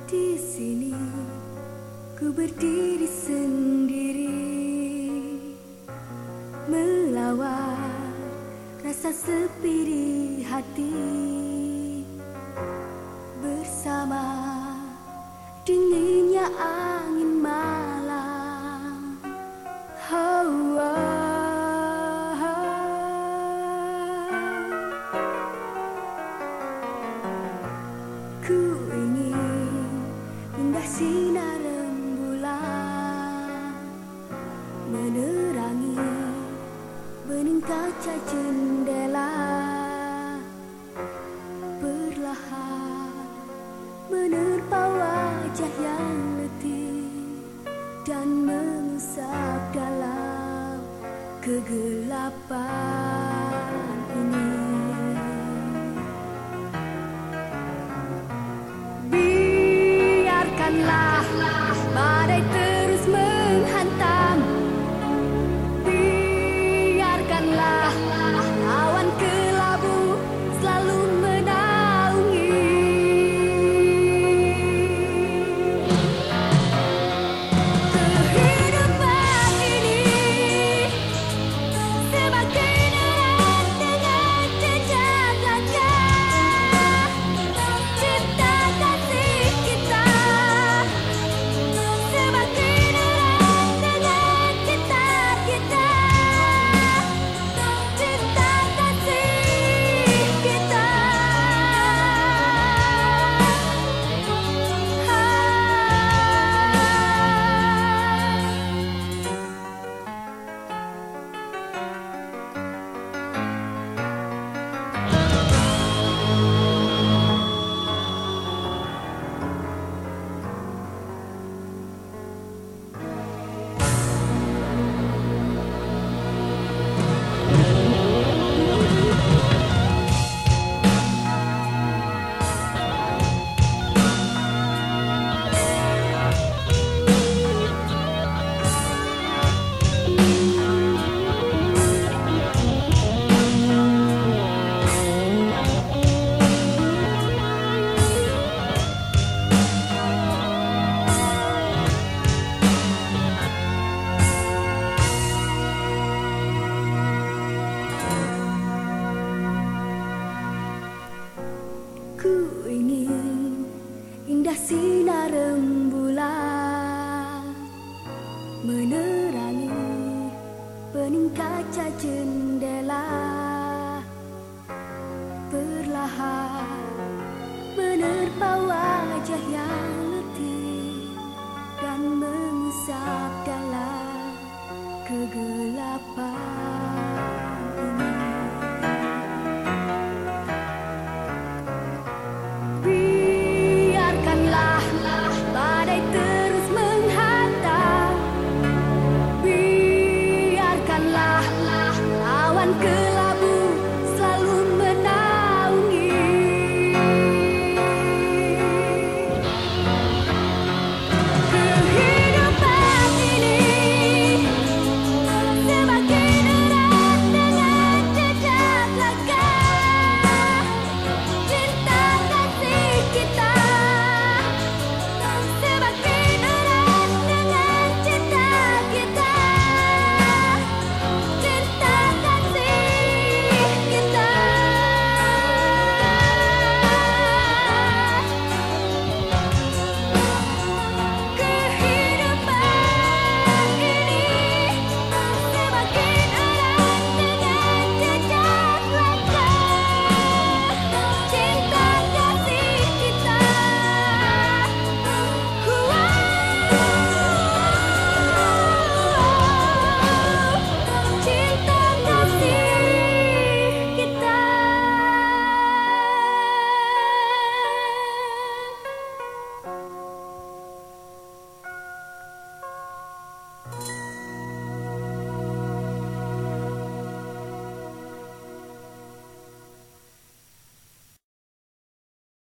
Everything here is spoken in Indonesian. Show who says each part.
Speaker 1: Di sini ku berdiri sendiri, melawan rasa sepi di hati, bersama dinginnya angin malam. Oh, oh, oh. Ku ingin indah sinar rembulan menerangi bening kaca jendela, perlahan menerpa wajah yang letih dan mengusap dalam kegelapan ini. Biarkanlah badai terus menghantam, biarkanlah awan kelabu selalu menaungi. Kehidupan ini semakin erat dengan jejak langkah cinta kasih kita, semakin erat dengan cinta kita, cinta kasih kita. Ku ingin indah sinar rembulan menerangi bening kaca jendela, perlahan menerpa wajah yang